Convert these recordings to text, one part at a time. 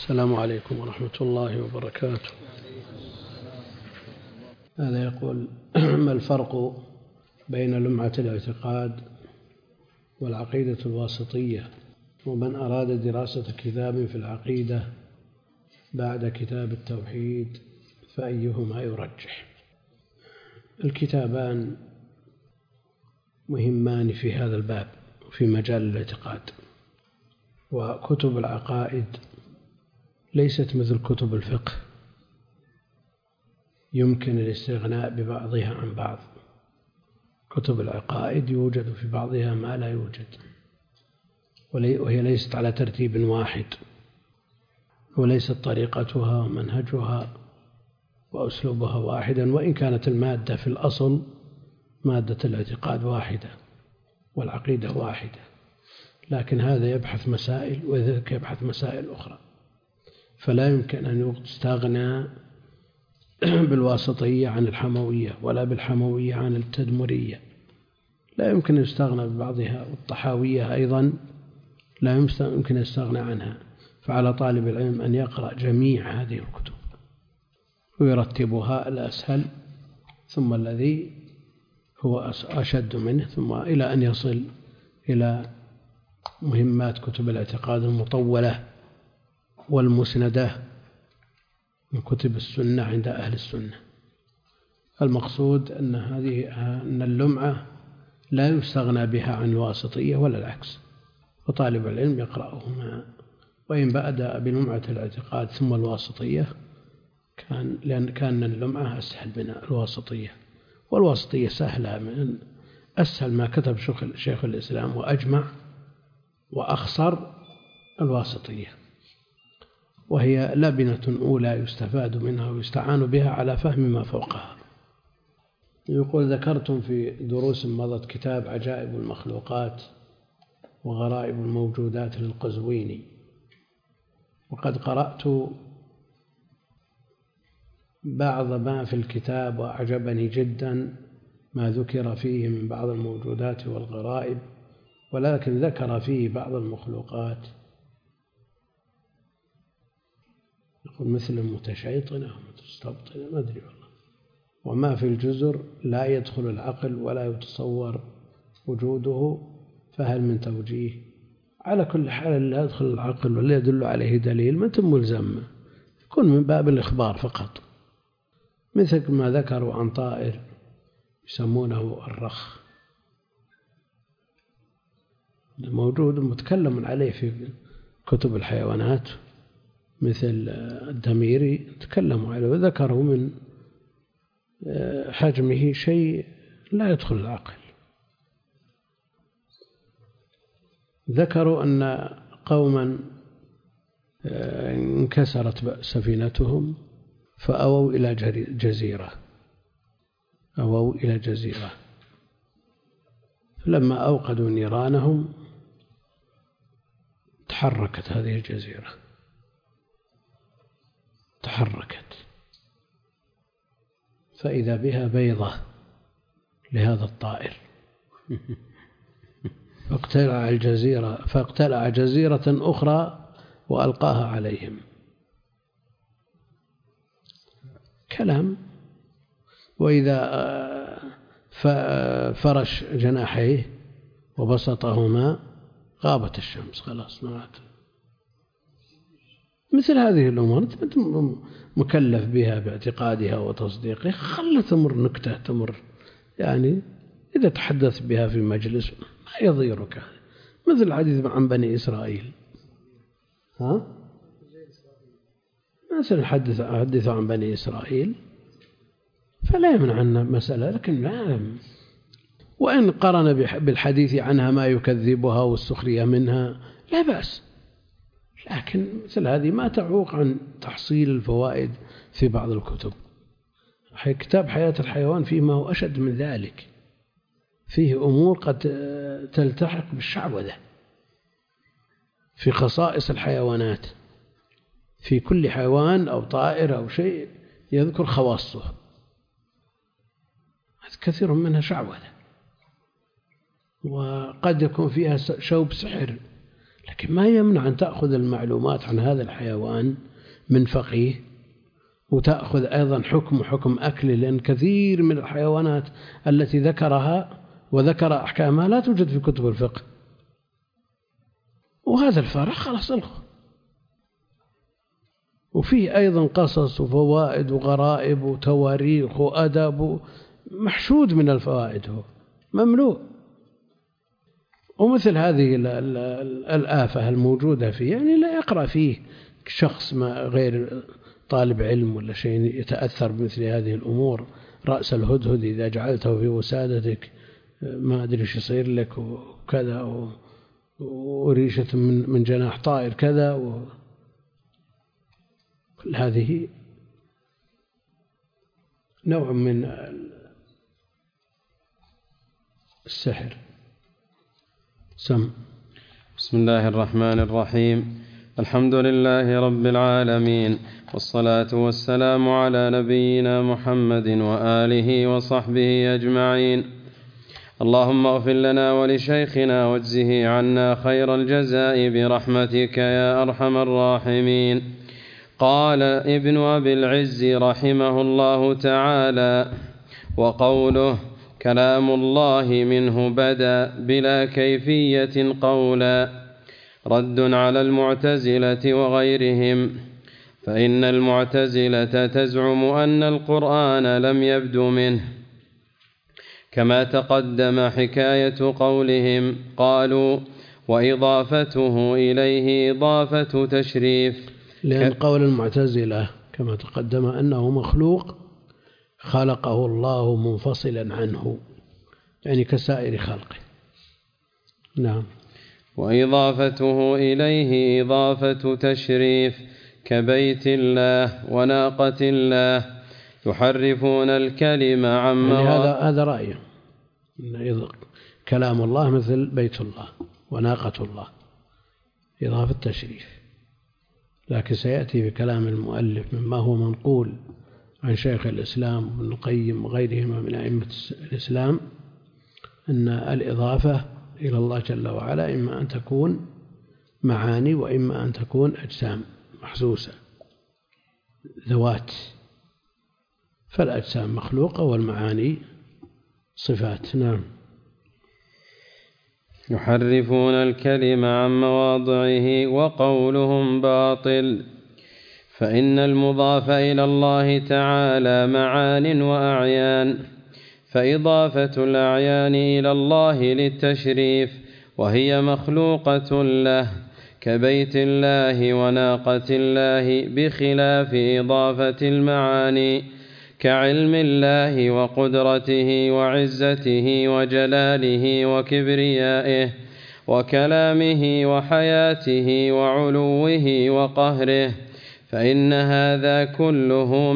السلام عليكم ورحمة الله وبركاته. هذا يقول: ما الفرق بين لمعة الاعتقاد والعقيدة الواسطية؟ ومن أراد دراسة كتاب في العقيدة بعد كتاب التوحيد فأيهما يرجح؟ الكتابان مهمان في هذا الباب في مجال الاعتقاد، وكتب العقائد ليست مثل كتب الفقه يمكن الاستغناء ببعضها عن بعض. كتب العقائد يوجد في بعضها ما لا يوجد، وهي ليست على ترتيب واحد، وليست طريقتها ومنهجها وأسلوبها واحدا، وإن كانت المادة في الأصل مادة الاعتقاد واحدة والعقيدة واحدة، لكن هذا يبحث مسائل وذاك يبحث مسائل أخرى، فلا يمكن أن يستغنى بالواسطية عن الحموية ولا بالحموية عن التدمرية، لا يمكن أن يستغنى ببعضها، والطحاوية أيضا لا يمكن أن يستغنى عنها. فعلى طالب العلم أن يقرأ جميع هذه الكتب ويرتبها الأسهل ثم الذي هو أشد منه، ثم إلى أن يصل إلى مهمات كتب الاعتقاد المطولة والمسندة من كتب السنة عند أهل السنة. المقصود أن اللمعة لا يستغنى بها عن الواسطية ولا العكس، وطالب العلم يقرأهما، وإن بدأ بلمعة الاعتقاد ثم الواسطية لأن كان اللمعة أسهل من الواسطية، والواسطية سهلة من أسهل ما كتب شيخ الإسلام وأجمع وأخصر الواسطية، وهي لبنة أولى يستفاد منها ويستعان بها على فهم ما فوقها. يقول: ذكرتم في دروس مضت كتاب عجائب المخلوقات وغرائب الموجودات للقزويني، وقد قرأت بعض ما في الكتاب وأعجبني جدا ما ذكر فيه من بعض الموجودات والغرائب، ولكن ذكر فيه بعض المخلوقات يقول مثل المتشيطنة ومتستبطنة ما أدري والله، وما في الجزر لا يدخل العقل ولا يتصور وجوده، فهل من توجيه؟ على كل حال لا يدخل العقل ولا يدل عليه دليل ما تم ملزم، يكون من باب الإخبار فقط، مثل ما ذكروا عن طائر يسمونه الرخ، موجود متكلم عليه في كتب الحيوانات مثل الدميري تكلموا عليه وذكروا من حجمه شيء لا يدخل العقل. ذكروا أن قوما انكسرت سفينتهم فأووا إلى جزيرة، فلما أوقدوا نيرانهم تحركت هذه الجزيرة، فإذا بها بيضة لهذا الطائر فاقتلع جزيرة أخرى وألقاها عليهم. كلام. وإذا فرش جناحيه وبسطهما غابت الشمس، خلاص ما عاد. مثل هذه الأمور أنت مكلف بها باعتقادها وتصديقها، خلت تمر نكتة تمر، يعني إذا تحدث بها في مجلس ما يضيرك، مثل الحديث عن بني إسرائيل. مثل الحديث عن بني إسرائيل فلا يمنع عنا مسألة، لكن لا، وإن قرن بالحديث عنها ما يكذبها والسخرية منها لا بأس، لكن مثل هذه ما تعوق عن تحصيل الفوائد في بعض الكتب. كتاب حياة الحيوان فيه ما هو أشد من ذلك، فيه أمور قد تلتحق بالشعوذة في خصائص الحيوانات، في كل حيوان أو طائر أو شيء يذكر خواصه، كثير منها شعوذة، وقد يكون فيها شوب سحر لكن ما يمنع أن تأخذ المعلومات عن هذا الحيوان من فقيه، وتأخذ أيضا حكم أكله، لأن كثير من الحيوانات التي ذكرها وذكر أحكامها لا توجد في كتب الفقه، وهذا الفارق خلاص الغه. وفيه أيضا قصص وفوائد وغرائب وتواريخ وأدب محشود من الفوائد، هو مملوء. ومثل هذه الآفة الموجودة فيه يعني لا يقرأ فيه شخص ما غير طالب علم ولا شيء يتأثر بمثل هذه الأمور. رأس الهدهد إذا جعلته في وسادتك ما أدري ايش يصير لك وكذا، وريشة من جناح طائر كذا، كل هذه نوع من السحر. بسم الله الرحمن الرحيم. الحمد لله رب العالمين، والصلاة والسلام على نبينا محمد وآله وصحبه أجمعين. اللهم اغفر لنا ولشيخنا واجزه عنا خير الجزاء برحمتك يا أرحم الراحمين. قال ابن أبي العز رحمه الله تعالى: وقوله كلام الله منه بدا بلا كيفية قولا، رد على المعتزلة وغيرهم، فإن المعتزلة تزعم أن القرآن لم يبد منه، كما تقدم حكاية قولهم. قالوا: وإضافته إليه إضافة تشريف، لأن قول المعتزلة كما تقدم أنه مخلوق خلقه الله منفصلا عنه، يعني كسائر خلقه. نعم. وإضافته إليه إضافة تشريف، كبيت الله وناقة الله، يحرفون الكلمة عن يعني هذا رأيه، كلام الله مثل بيت الله وناقة الله، إضافة تشريف. لكن سيأتي بكلام المؤلف مما هو منقول عن شيخ الإسلام ابن القيم وغيرهما من أئمة الإسلام أن الإضافة إلى الله جل وعلا إما أن تكون معاني وإما أن تكون أجسام محسوسة ذوات، فالأجسام مخلوقة والمعاني صفات. نعم. يحرفون الكلم عن مواضعه وقولهم باطل، فإن المضاف إلى الله تعالى معان وأعيان، فإضافة الأعيان إلى الله للتشريف وهي مخلوقة له، كبيت الله وناقة الله، بخلاف إضافة المعاني كعلم الله وقدرته وعزته وجلاله وكبريائه وكلامه وحياته وعلوه وقهره، فإن هذا كله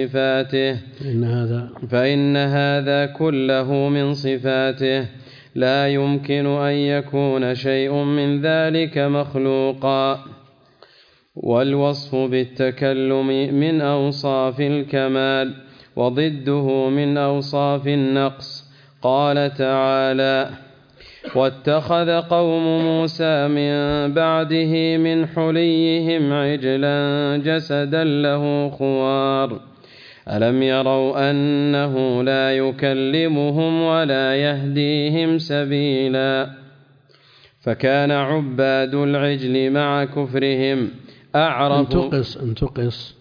من صفاته لا يمكن أن يكون شيء من ذلك مخلوقا. والوصف بالتكلم من أوصاف الكمال، وضده من أوصاف النقص. قال تعالى: واتخذ قوم موسى من بعده من حليهم عجلا جسدا له خوار، ألم يروا أنه لا يكلمهم ولا يهديهم سبيلا. فكان عباد العجل مع كفرهم أعرف. أن تقص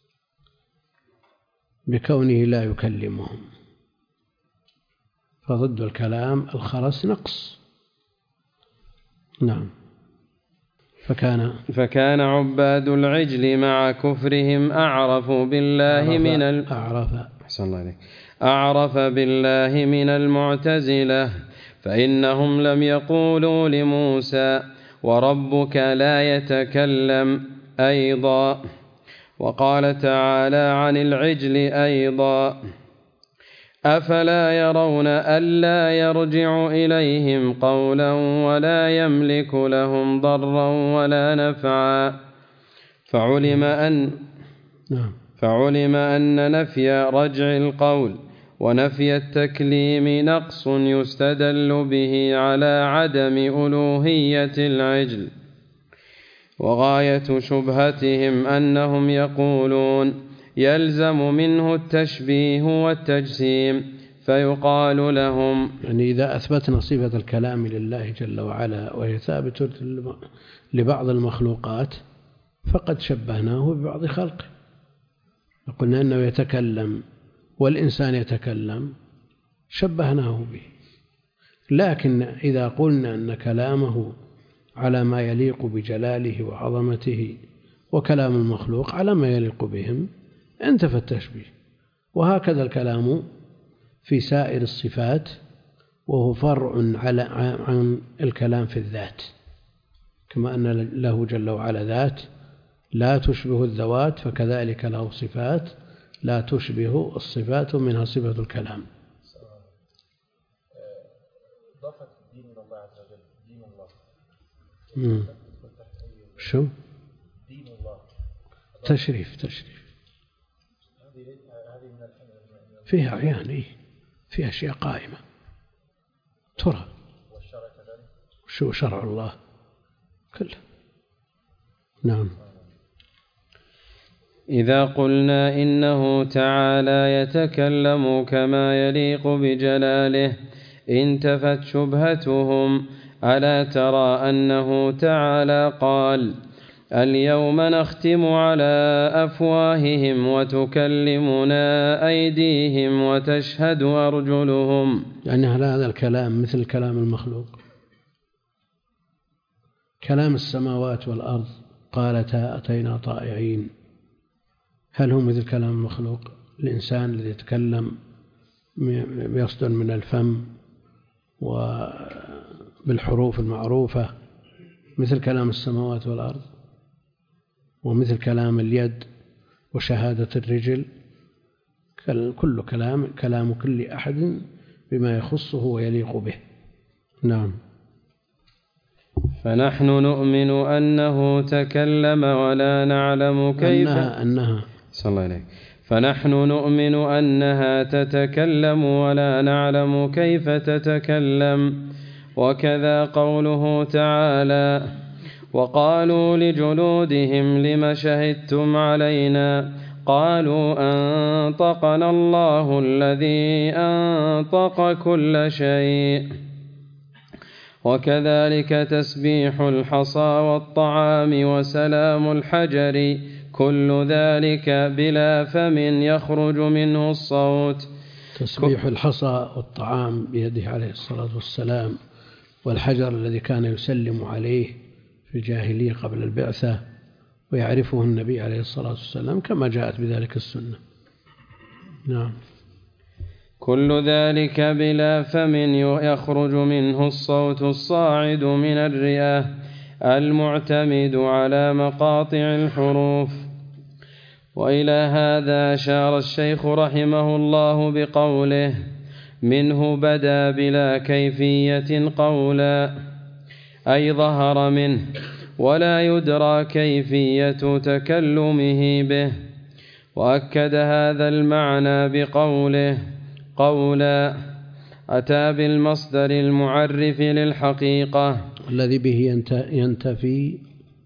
بكونه لا يكلمهم، فضد الكلام الخرس نقص. نعم. فكان عباد العجل مع كفرهم أعرف بالله من المعتزلة، فإنهم لم يقولوا لموسى وربك لا يتكلم أيضا. وقال تعالى عن العجل أيضا: أفلا يرون ألا يرجع إليهم قولا ولا يملك لهم ضرا ولا نفعا. فعلم أن نفي رجع القول ونفي التكليم نقص يستدل به على عدم ألوهية العجل. وغاية شبهتهم أنهم يقولون يلزم منه التشبيه والتجسيم، فيقال لهم يعني إذا أثبتنا صفة الكلام لله جل وعلا وهي ثابتة لبعض المخلوقات فقد شبهناه ببعض خلقه، قلنا أنه يتكلم والإنسان يتكلم شبهناه به. لكن إذا قلنا أن كلامه على ما يليق بجلاله وعظمته وكلام المخلوق على ما يليق بهم انتفى التشبيه. وهكذا الكلام في سائر الصفات، وهو فرع عن الكلام في الذات، كما أن له جل وعلا ذات لا تشبه الذوات، فكذلك له صفات لا تشبه الصفات، منها صفة الكلام. إضافة الدين إلى الله عز وجل، دين الله. شو؟ دين الله. تشريف. هذه من فيها أعيان، فيها أشياء قائمة ترى. والشرع كذلك. شو شرع الله كله. نعم. إذا قلنا إنه تعالى يتكلم كما يليق بجلاله انتفت شبهتهم. ألا ترى أنه تعالى قال اليوم نختم على أفواههم وتكلمنا أيديهم وتشهد أرجلهم، يعني هذا الكلام مثل كلام المخلوق؟ كلام السماوات والأرض قالتا أتينا طائعين، هل هو مثل كلام المخلوق؟ الإنسان الذي يتكلم يصدر من الفم وبالحروف المعروفة مثل كلام السماوات والأرض، ومثل كلام اليد وشهادة الرجل، كل كلام كل أحد بما يخصه ويليق به. نعم. فنحن نؤمن أنه تكلم ولا نعلم كيف صلى الله عليه. فنحن نؤمن أنها تتكلم ولا نعلم كيف تتكلم. وكذا قوله تعالى وقالوا لجلودهم لم شهدتم علينا قالوا أنطقنا الله الذي أنطق كل شيء. وكذلك تسبيح الحصى والطعام وسلام الحجر كل ذلك بلا فم يخرج منه الصوت. تسبيح الحصى والطعام بيده عليه الصلاة والسلام، والحجر الذي كان يسلم عليه في الجاهلية قبل البعثة ويعرفه النبي عليه الصلاة والسلام كما جاءت بذلك السنة. نعم. كل ذلك بلا فم يخرج منه الصوت الصاعد من الرئة المعتمد على مقاطع الحروف. وإلى هذا أشار الشيخ رحمه الله بقوله منه بدا بلا كيفية قولا، أي ظهر منه ولا يدرى كيفية تكلمه به. وأكد هذا المعنى بقوله قولا أتى بالمصدر المعرف للحقيقة الذي به ينتفي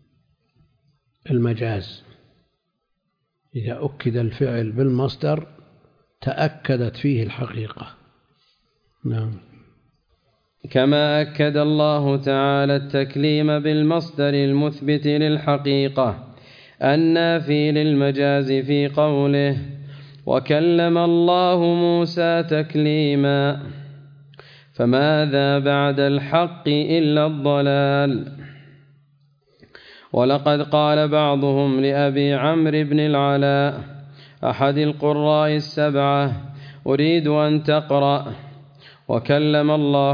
المجاز. إذا أكد الفعل بالمصدر تأكدت فيه الحقيقة. نعم. كما أكد الله تعالى التكليم بالمصدر المثبت للحقيقة النافي للمجاز في قوله وكلم الله موسى تكليما. فماذا بعد الحق إلا الضلال. ولقد قال بعضهم لأبي عمرو بن العلاء أحد القراء السبعة أريد أن تقرأ وكلم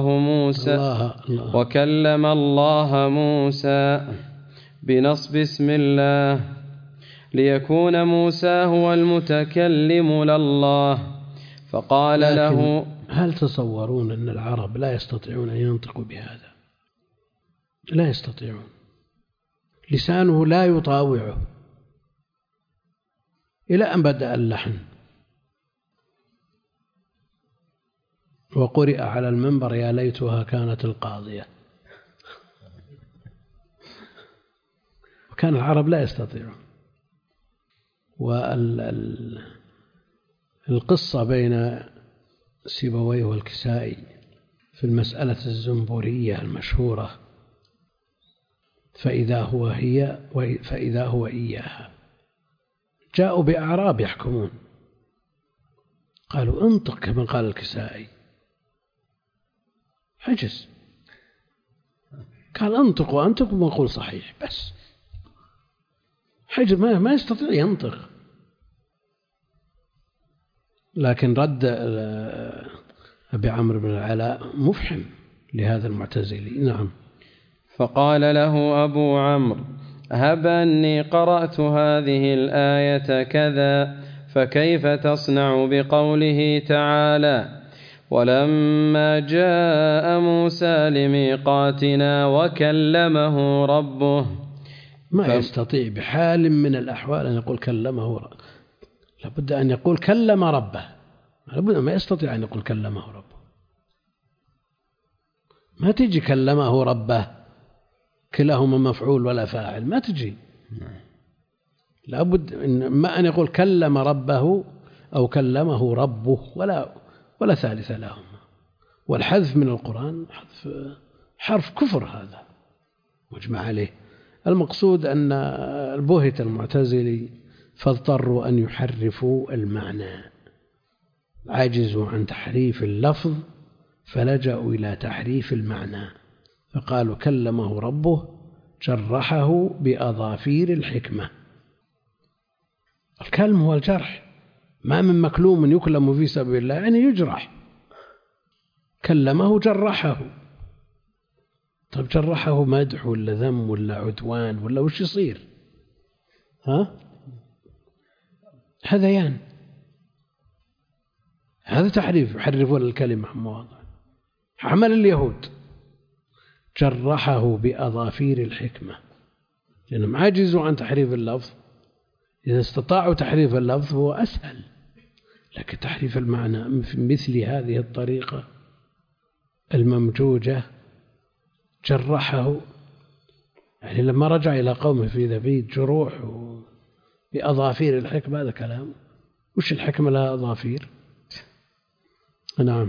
الله موسى بنصب اسم الله ليكون موسى هو المتكلم لله. فقال له هل تصورون أن العرب لا يستطيعون أن ينطقوا بهذا؟ لا يستطيعون، لسانه لا يطاوعه إلى أن بدأ اللحن وقرئ على المنبر يا ليتها كانت القاضية. كان العرب لا يستطيعون. والقصة بين سيبويه والكسائي في المسألة الزنبورية المشهورة، فإذا هو هي فإذا هو إياها، جاءوا بأعراب يحكمون، قالوا انطق كما قال الكسائي، حجز، قال انطقوا أنتم وقول صحيح، بس حجز ما يستطيع ينطق. لكن رد أبي عمرو بن العلاء مفحم لهذا المعتزلي. نعم. فقال له أبو عمرو: هب أني قرأت هذه الآية كذا، فكيف تصنع بقوله تعالى: ولما جاء موسى لميقاتنا وكلمه ربه؟ ما يستطيع بحال من الأحوال أن يقول كلمه ربه، لابد أن يقول كلم ربه، لابد ما يستطيع أن يقول كلمه ربه. ما تجي كلمه ربه كلاهما مفعول ولا فاعل، ما تجي. لابد ما أن يقول كلم ربه أو كلمه ربه، ولا ثالث لهما. والحذف من القرآن حرف كفر، هذا مجمع عليه. المقصود أن البهت المعتزلي فاضطروا أن يحرفوا المعنى، عجزوا عن تحريف اللفظ فلجأوا إلى تحريف المعنى، فقالوا كلمه ربه، جرحه بأظافير الحكمة. الكلم هو الجرح، ما من مكلوم يكلم في سبيل الله يعني يجرح. كلمه جرحه. طيب جرحه مدح ولا ذم ولا عدوان ولا وش يصير؟ هذيان، هذا تحريف، يحرفون الكلمة عن مواضع. عمل اليهود، جرحه بأظافير الحكمة، لأنهم عجزوا عن تحريف اللفظ. إذا استطاعوا تحريف اللفظ هو أسهل، لكن تحريف المعنى في مثل هذه الطريقة الممجوجة جرحه. يعني لما رجع إلى قومه في ذبيد جروح بأظافير الحكمة، هذا كلام. وش الحكمة لها أظافير؟ نعم.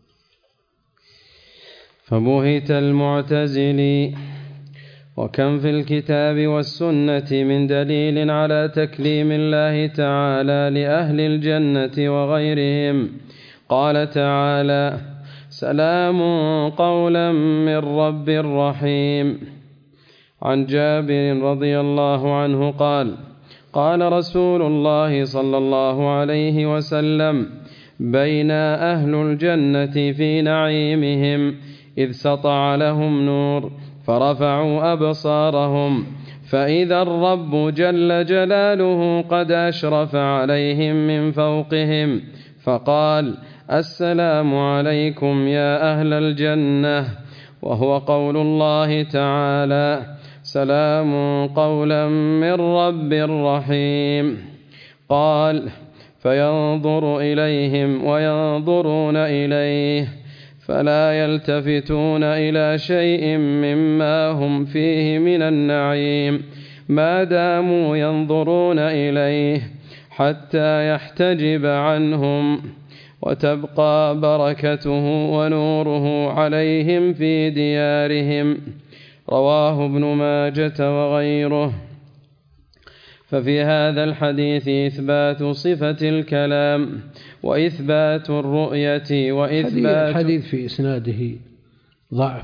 فبهت المعتزلي. وكم في الكتاب والسنة من دليل على تكليم الله تعالى لأهل الجنة وغيرهم. قال تعالى: سلام قولا من رب رحيم. عن جابر رضي الله عنه قال: قال رسول الله صلى الله عليه وسلم: بين أهل الجنة في نعيمهم إذ سطع لهم نور فرفعوا أبصارهم فإذا الرب جل جلاله قد أشرف عليهم من فوقهم فقال: السلام عليكم يا أهل الجنة. وهو قول الله تعالى: سلام قولا من رب رحيم. قال: فينظر إليهم وينظرون إليه فلا يلتفتون إلى شيء مما هم فيه من النعيم ما داموا ينظرون إليه حتى يحتجب عنهم وتبقى بركته ونوره عليهم في ديارهم. رواه ابن ماجة وغيره. ففي هذا الحديث إثبات صفة الكلام وإثبات الرؤية وإثبات الحديث في إسناده ضعف،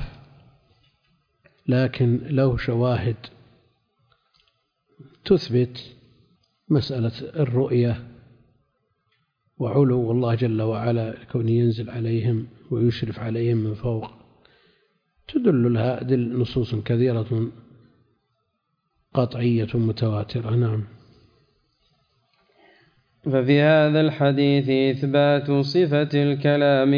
لكن له شواهد تثبت مسألة الرؤية وعلو الله جل وعلا كونه ينزل عليهم ويشرف عليهم من فوق، تدل لها نصوص كثيرة قطعية متواترة. نعم. ففي هذا الحديث إثبات صفة الكلام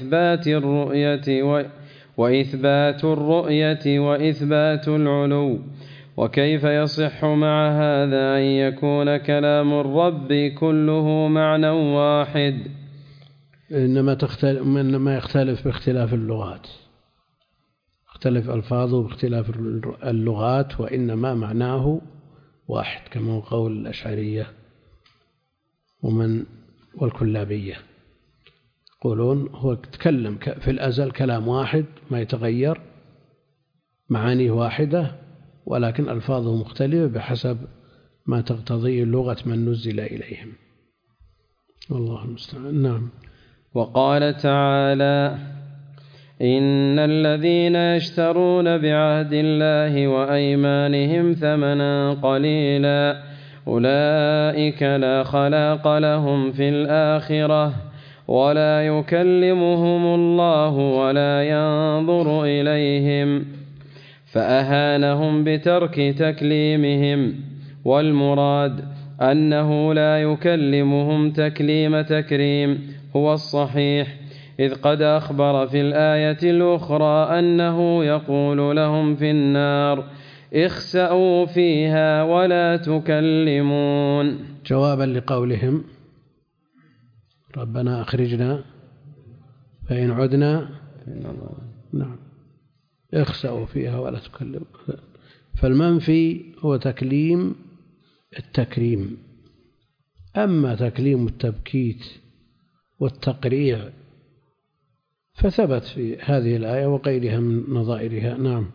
وإثبات الرؤية وإثبات العلو. وكيف يصح مع هذا أن يكون كلام الرب كله معنى واحد؟ إنما يختلف باختلاف اللغات، تختلف ألفاظه باختلاف اللغات، وإنما معناه واحد، كما هو قول الأشعرية والكلابية، يقولون هو تكلم في الأزل كلام واحد ما يتغير، معانيه واحدة، ولكن ألفاظه مختلفة بحسب ما تقتضيه لغة من نزل إليهم، والله المستعان. نعم. وقال تعالى: إن الذين يشترون بعهد الله وأيمانهم ثمنا قليلا أولئك لا خلاق لهم في الآخرة ولا يكلمهم الله ولا ينظر إليهم، فأهانهم بترك تكليمهم، والمراد أنه لا يكلمهم تكليم تكريم هو الصحيح، إذ قد أخبر في الآية الأخرى أنه يقول لهم في النار: اخسأوا فيها ولا تكلمون، جوابا لقولهم ربنا أخرجنا فإن عدنا نعم اخسأوا فيها ولا تكلمون. فالمنفي هو تكليم التكريم، أما تكليم التبكيت والتقريع فثبت في هذه الآية وغيرها من نظائرها. نعم.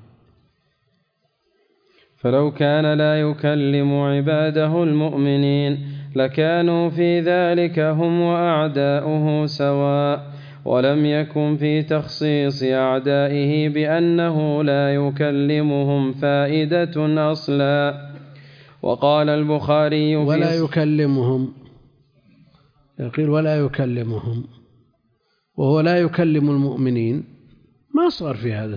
فلو كان لا يكلم عباده المؤمنين لكانوا في ذلك هم وأعداؤه سواء، ولم يكن في تخصيص أعدائه بأنه لا يكلمهم فائدة أصلا. وقال البخاري ولا يكلمهم، يقول ولا يكلمهم، وهو لا يكلم المؤمنين، ما صار في هذا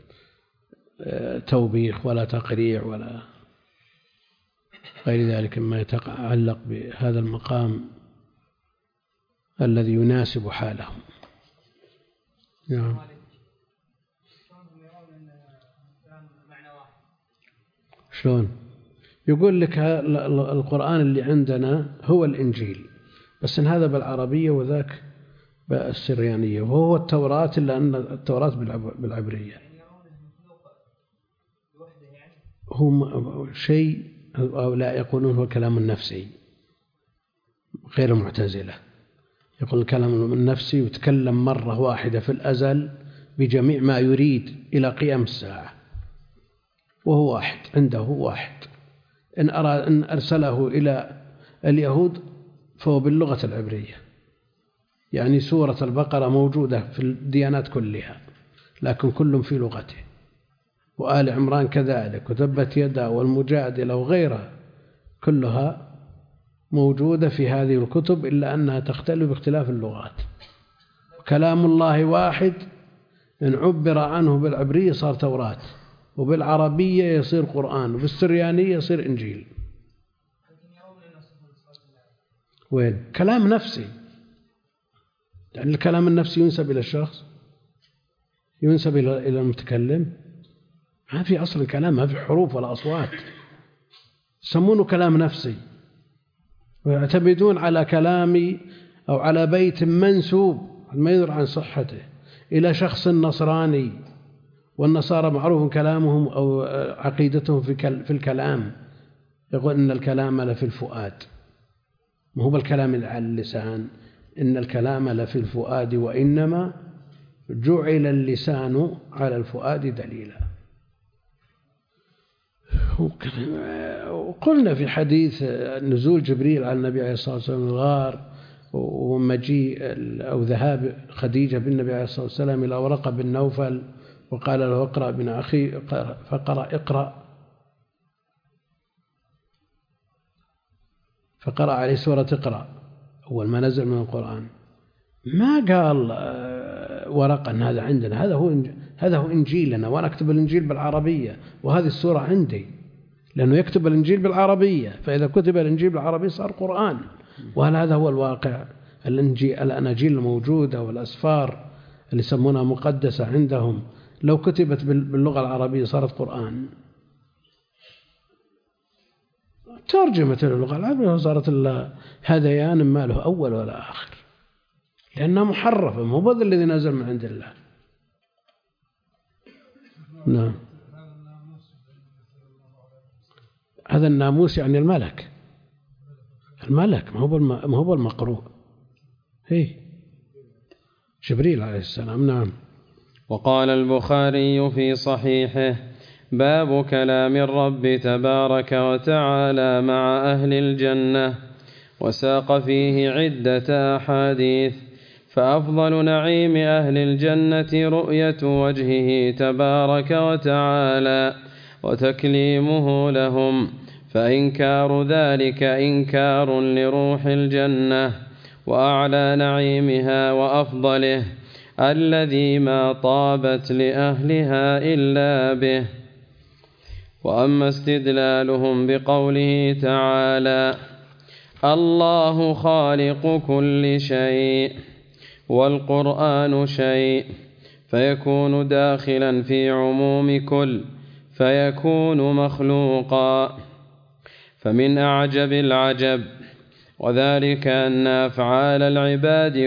توبيخ ولا تقريع ولا غير ذلك مما يتعلق بهذا المقام الذي يناسب حالهم. نعم. شلون؟ يقول لك القرآن اللي عندنا هو الإنجيل، بس إن هذا بالعربية وذاك بالسريانية، وهو التوراة، إلا أن التوراة بالعبرية. هم شيء، أو لا يقولون هو الكلام النفسي غير المعتزلة، يقول الكلام النفسي يتكلم مرة واحدة في الأزل بجميع ما يريد إلى قيام الساعة، وهو واحد، عنده واحد. إن أراد أن أرسله إلى اليهود فهو باللغة العبرية، يعني سورة البقرة موجودة في الديانات كلها لكن كل في لغته، وآل عمران كذلك، وتبت يدا والمجادلة وغيرها كلها موجودة في هذه الكتب، إلا أنها تختلف باختلاف اللغات. كلام الله واحد، إن عبر عنه بالعبرية صار توراة، وبالعربية يصير قرآن، وبالسريانية يصير إنجيل. وين؟ كلام نفسي، يعني الكلام النفسي ينسب إلى الشخص، ينسب إلى المتكلم، ما في أصل الكلام، ما في حروف ولا أصوات، يسمونه كلام نفسي، ويعتمدون على كلام أو على بيت منسوب ما يدري عن صحته إلى شخص نصراني، والنصارى معروف كلامهم أو عقيدتهم في الكلام، يقول إن الكلام لفي الفؤاد، ما هو بالكلام على اللسان، إن الكلام لفي الفؤاد وإنما جعل اللسان على الفؤاد دليلا. وقلنا في حديث نزول جبريل على النبي عليه الصلاة والسلام الغار، ومجيء أو ذهاب خديجة بالنبي عليه الصلاة والسلام إلى ورقة بن نوفل وقال له اقرأ بن أخي، فقرأ فقرأ عليه سورة اقرأ أول ما نزل من القرآن، ما قال ورقة أن هذا عندنا، هذا هو إنجيلنا، وأنا أكتب الإنجيل بالعربية وهذه السورة عندي، لأنه يكتب الإنجيل بالعربية، فإذا كتب الإنجيل بالعربية صار قرآن. وهل هذا هو الواقع؟ الأناجيل الموجودة والأسفار اللي يسمونها مقدسة عندهم لو كتبت باللغة العربية صارت قرآن، ترجمة اللغة العربية وصارت هذيان ما له أول ولا آخر، لأنها محرفة، مو هذا الذي نزل من عند الله. نعم. هذا الناموس يعني الملك ما هو المقروء، هي جبريل عليه السلام. نعم. وقال البخاري في صحيحه: باب كلام الرب تبارك وتعالى مع أهل الجنة، وساق فيه عدة أحاديث. فأفضل نعيم أهل الجنة رؤية وجهه تبارك وتعالى وتكليمه لهم، فإنكار ذلك إنكار لروح الجنة. وأعلى نعيمها وأفضله الذي ما طابت لأهلها إلا به. وأما استدلالهم بقوله تعالى: الله خالق كل شيء والقرآن شيء، فيكون داخلا في عموم كل، فيكون مخلوقا. فمن أعجب العجب وذلك أن أفعال العباد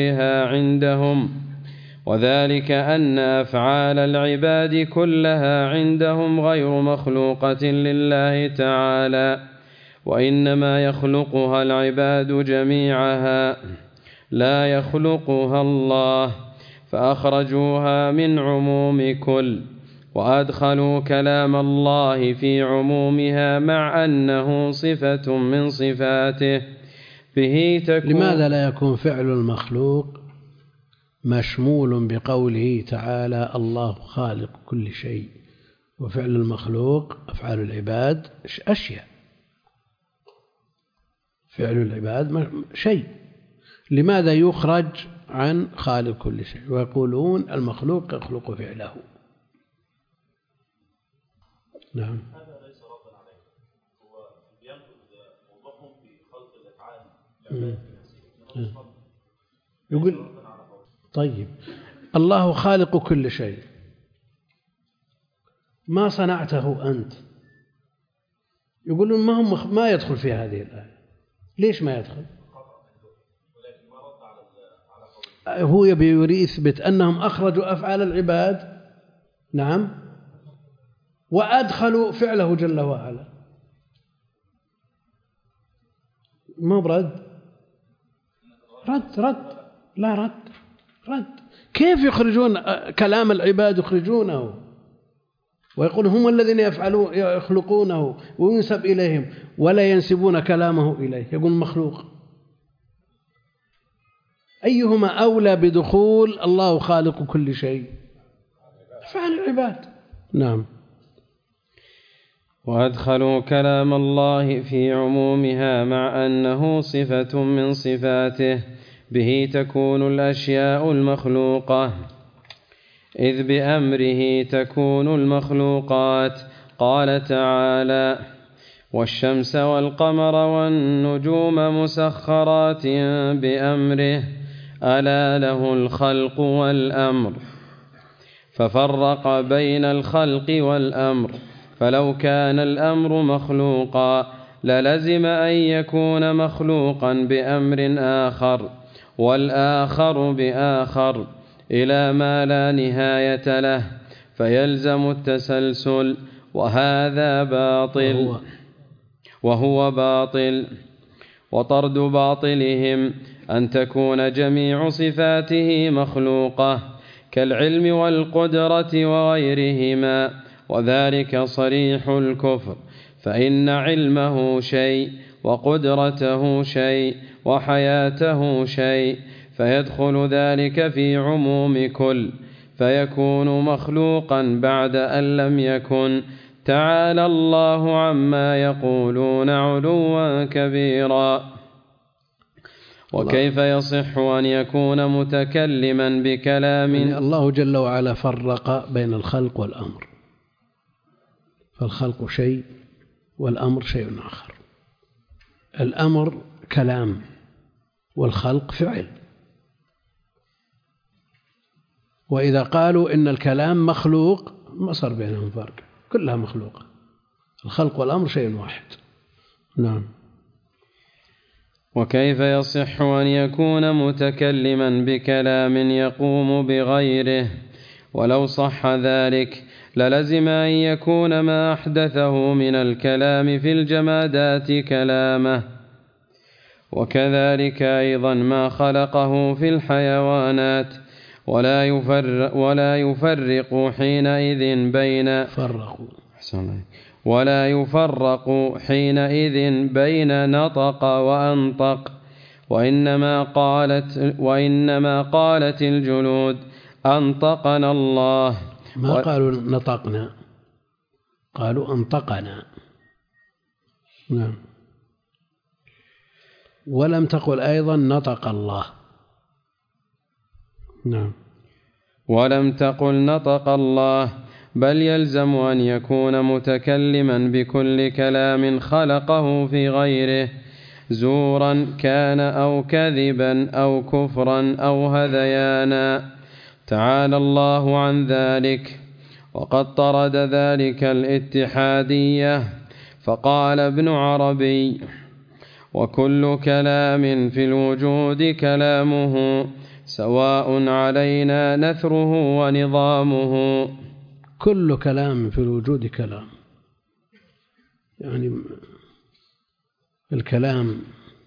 كلها عندهم غير مخلوقة لله تعالى، وإنما يخلقها العباد جميعها لا يخلقها الله، فأخرجوها من عموم كل، وأدخلوا كلام الله في عمومها مع أنه صفة من صفاته به تكون. لماذا لا يكون فعل المخلوق مشمول بقوله تعالى الله خالق كل شيء، وفعل المخلوق أفعال العباد أشياء، فعل العباد شيء، لماذا يخرج عن خالق كل شيء ويقولون المخلوق يخلق فعله؟ نعم. هذا ليس ردا عليه، هو ينقل موضوعهم في خلق الافعال يقول طيب الله خالق كل شيء، ما صنعته أنت. يقولون ما يدخل في هذه الآية. ليش ما يدخل؟ هو يبي يثبت أنهم أخرجوا أفعال العباد، نعم، وأدخلوا فعله جل وعلا. ما برد؟ رد. كيف يخرجون كلام العباد؟ يخرجونه ويقول هم الذين يخلقونه وينسب إليهم، ولا ينسبون كلامه إليه، يقول مخلوق. أيهما أولى بدخول الله خالق كل شيء؟ أفعال العباد. نعم. وأدخلوا كلام الله في عمومها مع أنه صفة من صفاته به تكون الأشياء المخلوقة، إذ بأمره تكون المخلوقات. قال تعالى: والشمس والقمر والنجوم مسخرات بأمره ألا له الخلق والأمر، ففرق بين الخلق والأمر. فلو كان الأمر مخلوقا للزم أن يكون مخلوقا بأمر آخر، والآخر بآخر، إلى ما لا نهاية له، فيلزم التسلسل، وهو باطل. وطرد باطلهم أن تكون جميع صفاته مخلوقة كالعلم والقدرة وغيرهما، وذلك صريح الكفر، فإن علمه شيء وقدرته شيء وحياته شيء، فيدخل ذلك في عموم كل، فيكون مخلوقا بعد أن لم يكن. تعالى الله عما يقولون علوا كبيرا. وكيف يصح أن يكون متكلما بكلام؟ يعني الله جل وعلا فرق بين الخلق والأمر، فالخلق شيء والأمر شيء آخر. الأمر كلام والخلق فعل. وإذا قالوا إن الكلام مخلوق ما صار بينهم فرق، كلها مخلوقة. الخلق والأمر شيء واحد. نعم. وكيف يصح أن يكون متكلما بكلام يقوم بغيره ولو صح ذلك للزم أن يكون ما أحدثه من الكلام في الجمادات كلامه، وكذلك أيضا ما خلقه في الحيوانات، ولا يفرق حينئذ بين نطق وأنطق، وإنما قالت الجلود أنطقنا الله. ما قالوا نطقنا، قالوا أنطقنا. نعم. ولم تقل أيضا نطق الله. نعم. ولم تقل نطق الله، بل يلزم أن يكون متكلما بكل كلام خلقه في غيره، زورا كان أو كذبا أو كفرا أو هذيانا، تعالى الله عن ذلك. وقد طرد ذلك الاتحادية، فقال ابن عربي: وكل كلام في الوجود كلامه، سواء علينا نثره ونظامه. كل كلام في الوجود كلام، يعني الكلام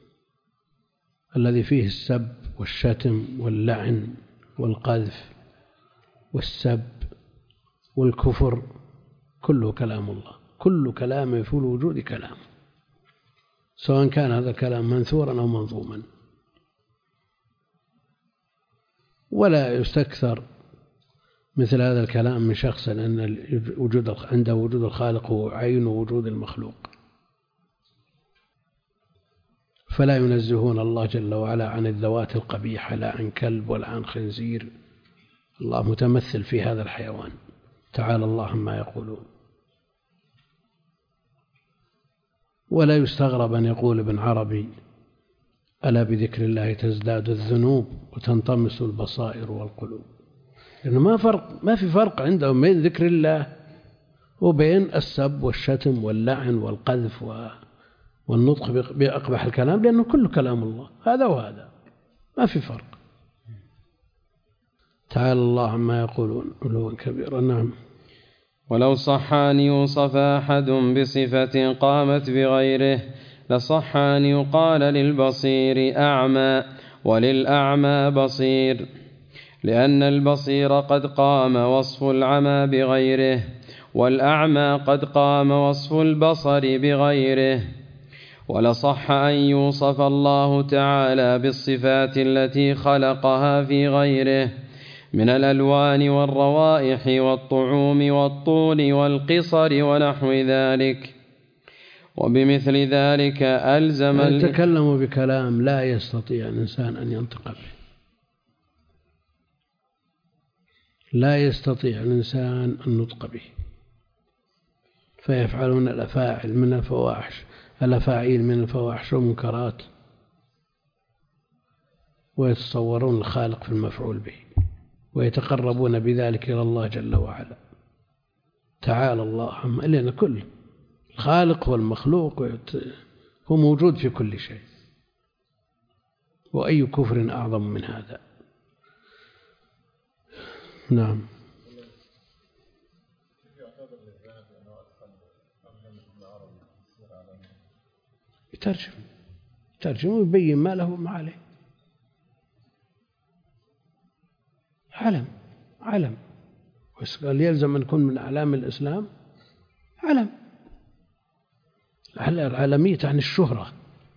الذي فيه السب والشتم واللعن والقذف والسب والكفر كله كلام الله. كل كلام في الوجود كلام، سواء كان هذا الكلام منثورا أو منظوما. ولا يستكثر مثل هذا الكلام من شخص أن عنده وجود الخالق هو عين وجود المخلوق، فلا ينزهون الله جل وعلا عن الذوات القبيحة، لا عن كلب ولا عن خنزير. الله متمثل في هذا الحيوان، تعالى الله عما يقولون. ولا يستغرب أن يقول ابن عربي: ألا بذكر الله تزداد الذنوب وتنطمس البصائر والقلوب. لأنه ما في فرق عندهم بين ذكر الله وبين السب والشتم واللعن والقذف والنطق بأقبح الكلام، لأنه كله كلام الله، هذا وهذا، ما في فرق. تعالى الله عما يقولون علوا كبيرا. نعم. ولو صح أن يوصف أحد بصفة قامت بغيره، لصح أن يقال للبصير أعمى وللأعمى بصير، لأن البصير قد قام وصف العمى بغيره، والأعمى قد قام وصف البصر بغيره. ولصح أن يوصف الله تعالى بالصفات التي خلقها في غيره من الألوان والروائح والطعوم والطول والقصر ونحو ذلك، وبمثل ذلك ألزم يتكلم بكلام لا يستطيع الإنسان أن ينطق به، لا يستطيع الإنسان النطق به، فيفعلون الأفاعيل من الفواحش والمنكرات، ويتصورون الخالق في المفعول به، ويتقربون بذلك إلى الله جل وعلا. تعالى الله عما، لأن كل الخالق والمخلوق هو موجود في كل شيء، وأي كفر أعظم من هذا. نعم. يترجم ويبين ما له وما عليه. علم قال يلزم أن يكون من أعلام الإسلام علم. العالمية عن الشهرة.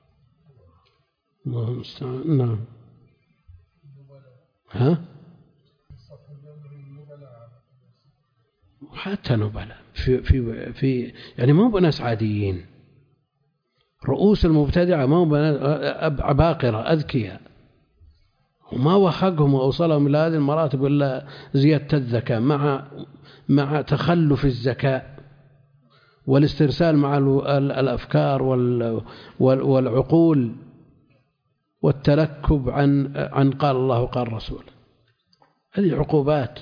الله المستعان. نعم. حتى نبلاء في يعني ما هو ناس عاديين، رؤوس المبتدعة ما هو عباقرة أذكياء، وما وحقهم وأوصلهم إلى هذه المراتب إلا زيادة الذكاء مع تخلف الذكاء والاسترسال مع الأفكار والعقول والتلكب عن قال الله قال رسول. هذه عقوبات.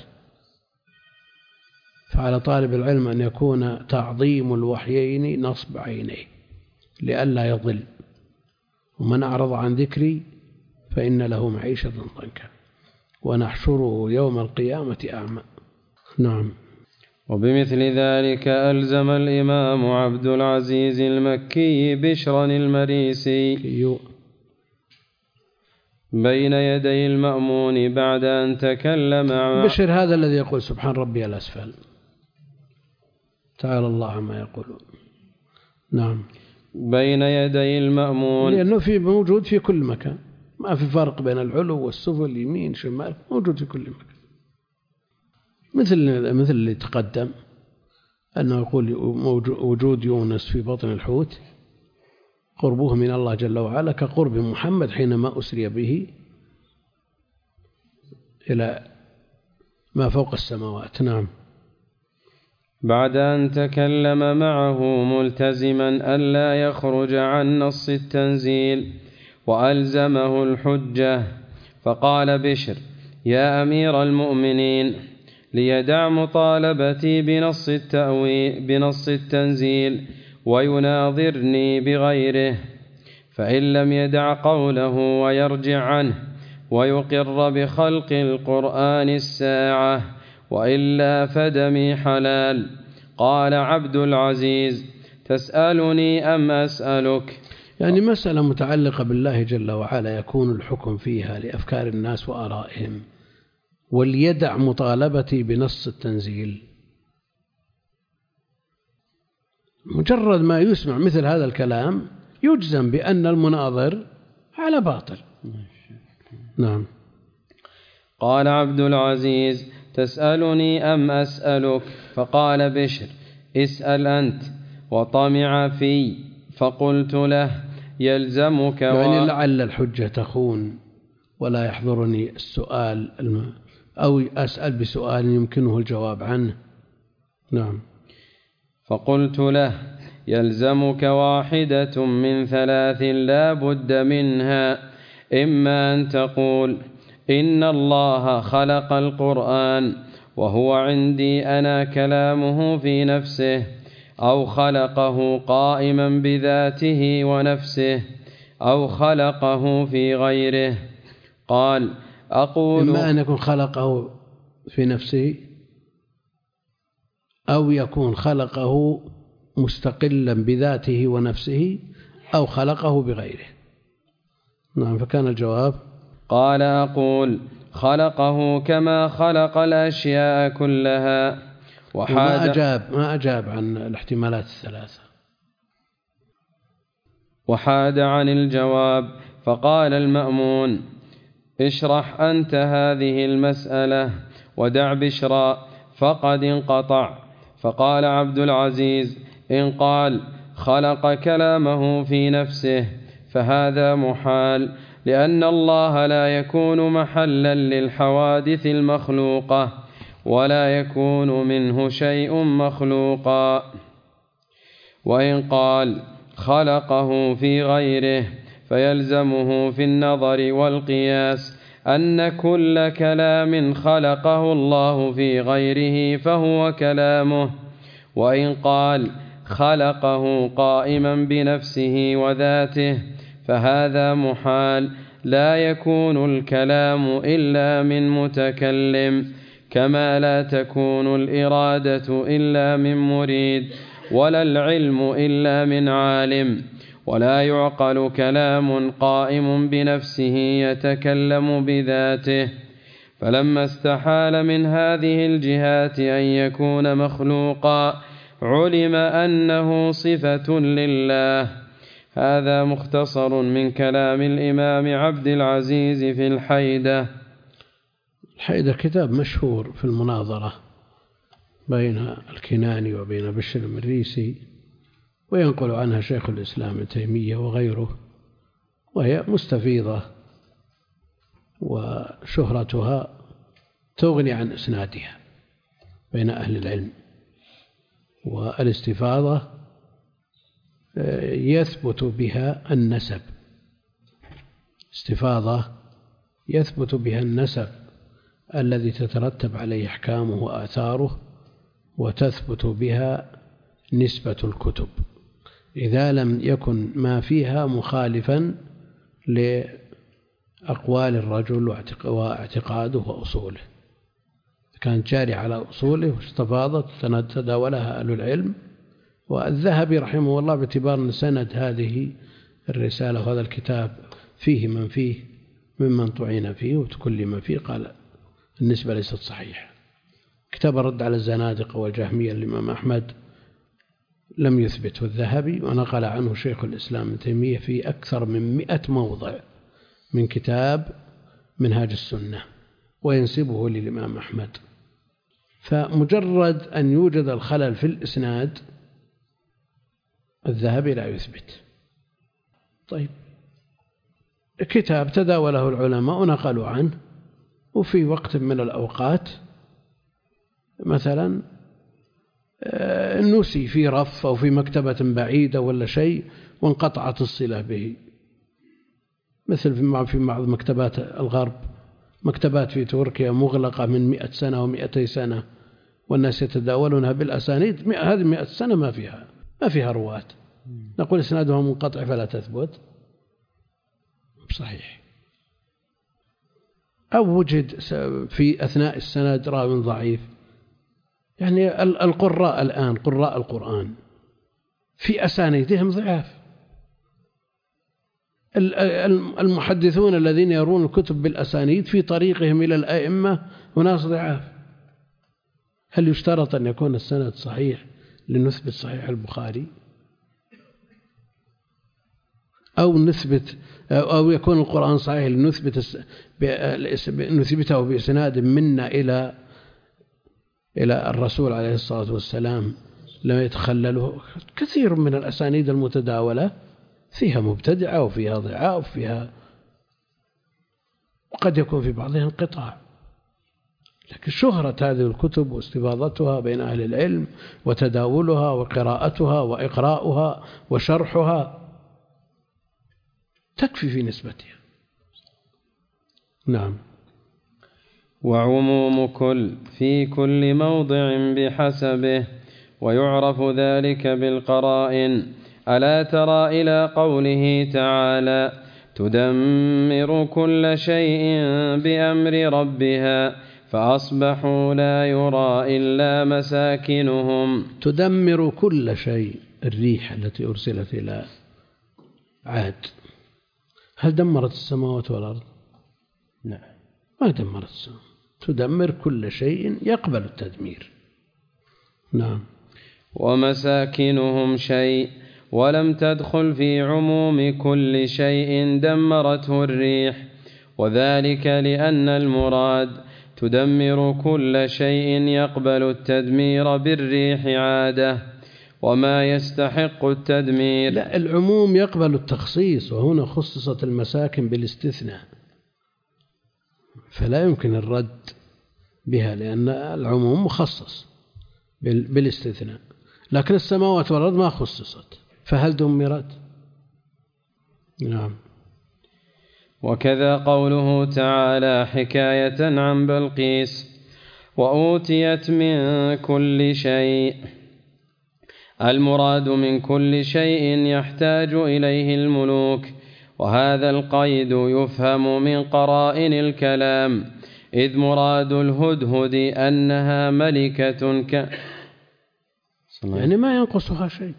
فعلى طالب العلم أن يكون تعظيم الوحيين نصب عينيه لئلا يضل. ومن أعرض عن ذكري فإن له معيشة ضنكا ونحشره يوم القيامة أعمى. نعم. وبمثل ذلك ألزم الإمام عبد العزيز المكي بشرا المريسي بين يدي المأمون بعد أن تكلم بشر هذا الذي يقول سبحان ربي الأسفل، تعالى الله عما يقولون. نعم. بين يدي المأمون، لأنه موجود في كل مكان، ما في فرق بين العلو والسفل، يمين شمال، موجود في كل مكان. مثل اللي تقدم أنه يقول وجود يونس في بطن الحوت قربه من الله جل وعلا كقرب محمد حينما أسري به إلى ما فوق السماوات. نعم. بعد أن تكلم معه ملتزما ألا يخرج عن نص التنزيل وألزمه الحجة، فقال بشر: يا أمير المؤمنين، ليدع مطالبتي بنص التنزيل ويناظرني بغيره، فإن لم يدع قوله ويرجع عنه ويقر بخلق القرآن الساعة، وإلا فدمي حلال. قال عبد العزيز: تسألني أم أسألك؟ يعني مسألة متعلقة بالله جل وعلا يكون الحكم فيها لأفكار الناس وآرائهم، وليدع مطالبتي بنص التنزيل. مجرد ما يسمع مثل هذا الكلام يجزم بأن المناظر على باطل. نعم. قال عبد العزيز: تسألني أم أسألك؟ فقال بشر: اسأل أنت. وطمع في، فقلت له: يلزمك يعني لعل الحجة تخون ولا يحضرني السؤال أو أسأل بسؤال يمكنه الجواب عنه. نعم. فقلت له: يلزمك واحدة من ثلاث لا بد منها، إما أن تقول إن الله خلق القرآن وهو عندي أنا كلامه في نفسه، أو خلقه قائما بذاته ونفسه، أو خلقه في غيره. قال: أقول إما أن يكون خلقه في نفسه، أو يكون خلقه مستقلا بذاته ونفسه، أو خلقه بغيره. نعم. فكان الجواب: قال: أقول خلقه كما خلق الأشياء كلها. ما أجاب عن الاحتمالات الثلاثة، وحاد عن الجواب. فقال المأمون: اشرح أنت هذه المسألة ودع بشرا فقد انقطع. فقال عبد العزيز: إن قال خلق كلامه في نفسه فهذا محال، لأن الله لا يكون محلا للحوادث المخلوقة ولا يكون منه شيء مخلوقا. وإن قال خلقه في غيره فيلزمه في النظر والقياس أن كل كلام خلقه الله في غيره فهو كلامه. وإن قال خلقه قائما بنفسه وذاته فهذا محال، لا يكون الكلام إلا من متكلم، كما لا تكون الإرادة إلا من مريد، ولا العلم إلا من عالم، ولا يعقل كلام قائم بنفسه يتكلم بذاته. فلما استحال من هذه الجهات أن يكون مخلوقا علم أنه صفة لله. هذا مختصر من كلام الإمام عبد العزيز في الحيدة. الحيدة كتاب مشهور في المناظرة بين الكناني وبين بشر المريسي، وينقل عنها شيخ الإسلام ابن تيمية وغيره، وهي مستفيضة وشهرتها تغني عن إسنادها بين أهل العلم. والاستفاضة يثبت بها النسب، استفاضة يثبت بها النسب الذي تترتب عليه أحكامه وآثاره، وتثبت بها نسبة الكتب إذا لم يكن ما فيها مخالفا لأقوال الرجل واعتقاده وأصوله. كانت جارية على أصوله واستفاضت تداولها أهل العلم. والذهبي رحمه الله باعتبار أن سند هذه الرسالة وهذا الكتاب فيه من فيه ممن طعن فيه وتكلم فيه، قال النسبة ليست صحيحة. كتاب الرد على الزنادقة والجهمية الإمام أحمد لم يثبته الذهبي، ونقل عنه شيخ الإسلام ابن تيمية في أكثر من 100 موضع من كتاب منهاج السنة، وينسبه للإمام أحمد. فمجرد أن يوجد الخلل في الإسناد الذهبي لا يثبت. طيب، كتاب تداوله العلماء ونقلوا عنه، وفي وقت من الأوقات مثلا نسي في رف أو في مكتبة بعيدة ولا شيء وانقطعت الصلة به، مثل في بعض مكتبات الغرب، مكتبات في تركيا مغلقة من 100 سنة و200 سنة والناس يتداولونها بالأسانيد. هذه 100 سنة ما فيها رواة، نقول إسنادها منقطع فلا تثبت، صحيح. أو وجد في أثناء السند راو ضعيف، يعني القراء الآن قراء القرآن في أسانيدهم ضعاف، المحدثون الذين يرون الكتب بالأسانيد في طريقهم إلى الأئمة وناس ضعاف. هل يشترط أن يكون السند صحيح لنثبت صحيح البخاري؟ أو يكون القرآن صحيح لنثبته بإسناد منا إلى الرسول عليه الصلاة والسلام لما يتخلله؟ كثير من الأسانيد المتداولة فيها مبتدعة وفيها ضعاف وفيها وقد يكون في بعضها انقطاع. لكن شهرة هذه الكتب واستفاضتها بين أهل العلم وتداولها وقراءتها وإقراؤها وشرحها تكفي في نسبتها. نعم. وعموم كل في كل موضع بحسبه، ويعرف ذلك بالقرائن. ألا ترى إلى قوله تعالى: تدمر كل شيء بأمر ربها فأصبحوا لا يرى إلا مساكنهم. تدمر كل شيء، الريح التي أرسلت إلى عاد هل دمرت السماوات والأرض؟ نعم، ما دمرت السماوات. تدمر كل شيء يقبل التدمير. نعم. ومساكنهم شيء، ولم تدخل في عموم كل شيء دمرته الريح، وذلك لأن المراد تدمر كل شيء يقبل التدمير بالريح عادة وما يستحق التدمير. لا، العموم يقبل التخصيص، وهنا خصصت المساكن بالاستثناء، فلا يمكن الرد بها لأن العموم مخصص بالاستثناء. لكن السماوات والأرض ما خصصت، فهل دمرت؟ نعم. وكذا قوله تعالى حكاية عن بلقيس: وأوتيت من كل شيء. المراد من كل شيء يحتاج إليه الملوك، وهذا القيد يفهم من قرائن الكلام، إذ مراد الهدهد أنها ملكة يعني ما ينقصها شيء،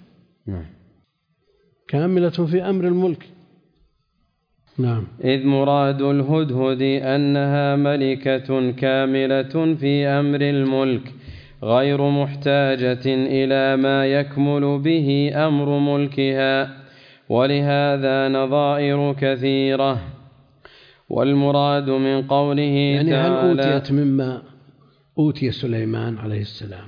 كاملة في أمر الملك. نعم. إذ مراد الهدهد أنها ملكة كاملة في أمر الملك غير محتاجة إلى ما يكمل به أمر ملكها، ولهذا نظائر كثيرة. والمراد من قوله يعني تعالى: هل أوتيت مما أوتي سليمان عليه السلام؟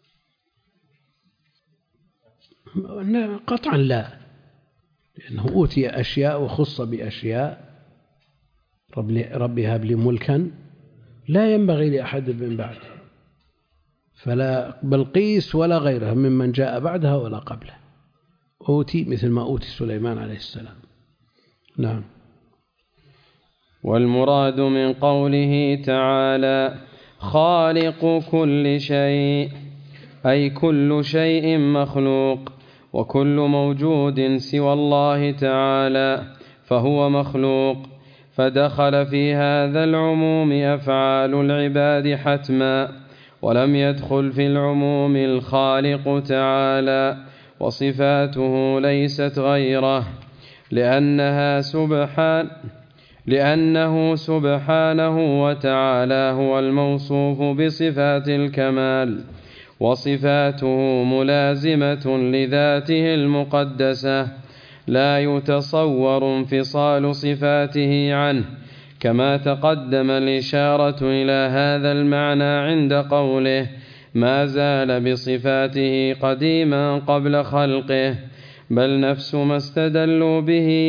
قطعا لا، لأنه أوتي أشياء وخص بأشياء. ربي هب لي ملكا لا ينبغي لأحد من بعده، فلا بلقيس ولا غيرها ممن جاء بعدها ولا قبله أوتي مثل ما أوتي سليمان عليه السلام. نعم. والمراد من قوله تعالى: خالق كل شيء، أي كل شيء مخلوق، وكل موجود سوى الله تعالى فهو مخلوق، فدخل في هذا العموم أفعال العباد حتما، ولم يدخل في العموم الخالق تعالى وصفاته ليست غيره، لأنه سبحانه وتعالى هو الموصوف بصفات الكمال، وصفاته ملازمة لذاته المقدسة، لا يتصور انفصال صفاته عنه، كما تقدم الإشارة إلى هذا المعنى عند قوله ما زال بصفاته قديما قبل خلقه، بل نفس ما استدلوا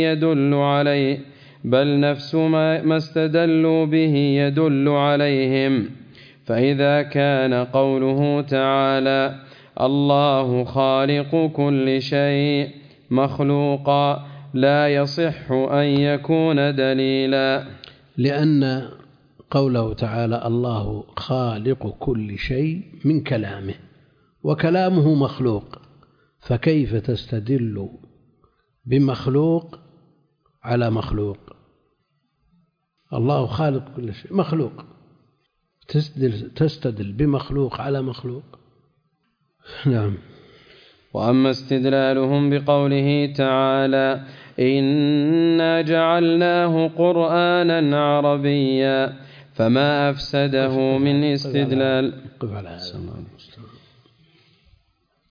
به يدل عليهم. فإذا كان قوله تعالى الله خالق كل شيء مخلوقا لا يصح أن يكون دليلا، لأن قوله تعالى الله خالق كل شيء من كلامه، وكلامه مخلوق، فكيف تستدل بمخلوق على مخلوق؟ الله خالق كل شيء مخلوق، تستدل بمخلوق على مخلوق؟ نعم. وأما استدلالهم بقوله تعالى إنا جعلناه قرآنا عربيا فما أفسده من استدلال. قف على هذا.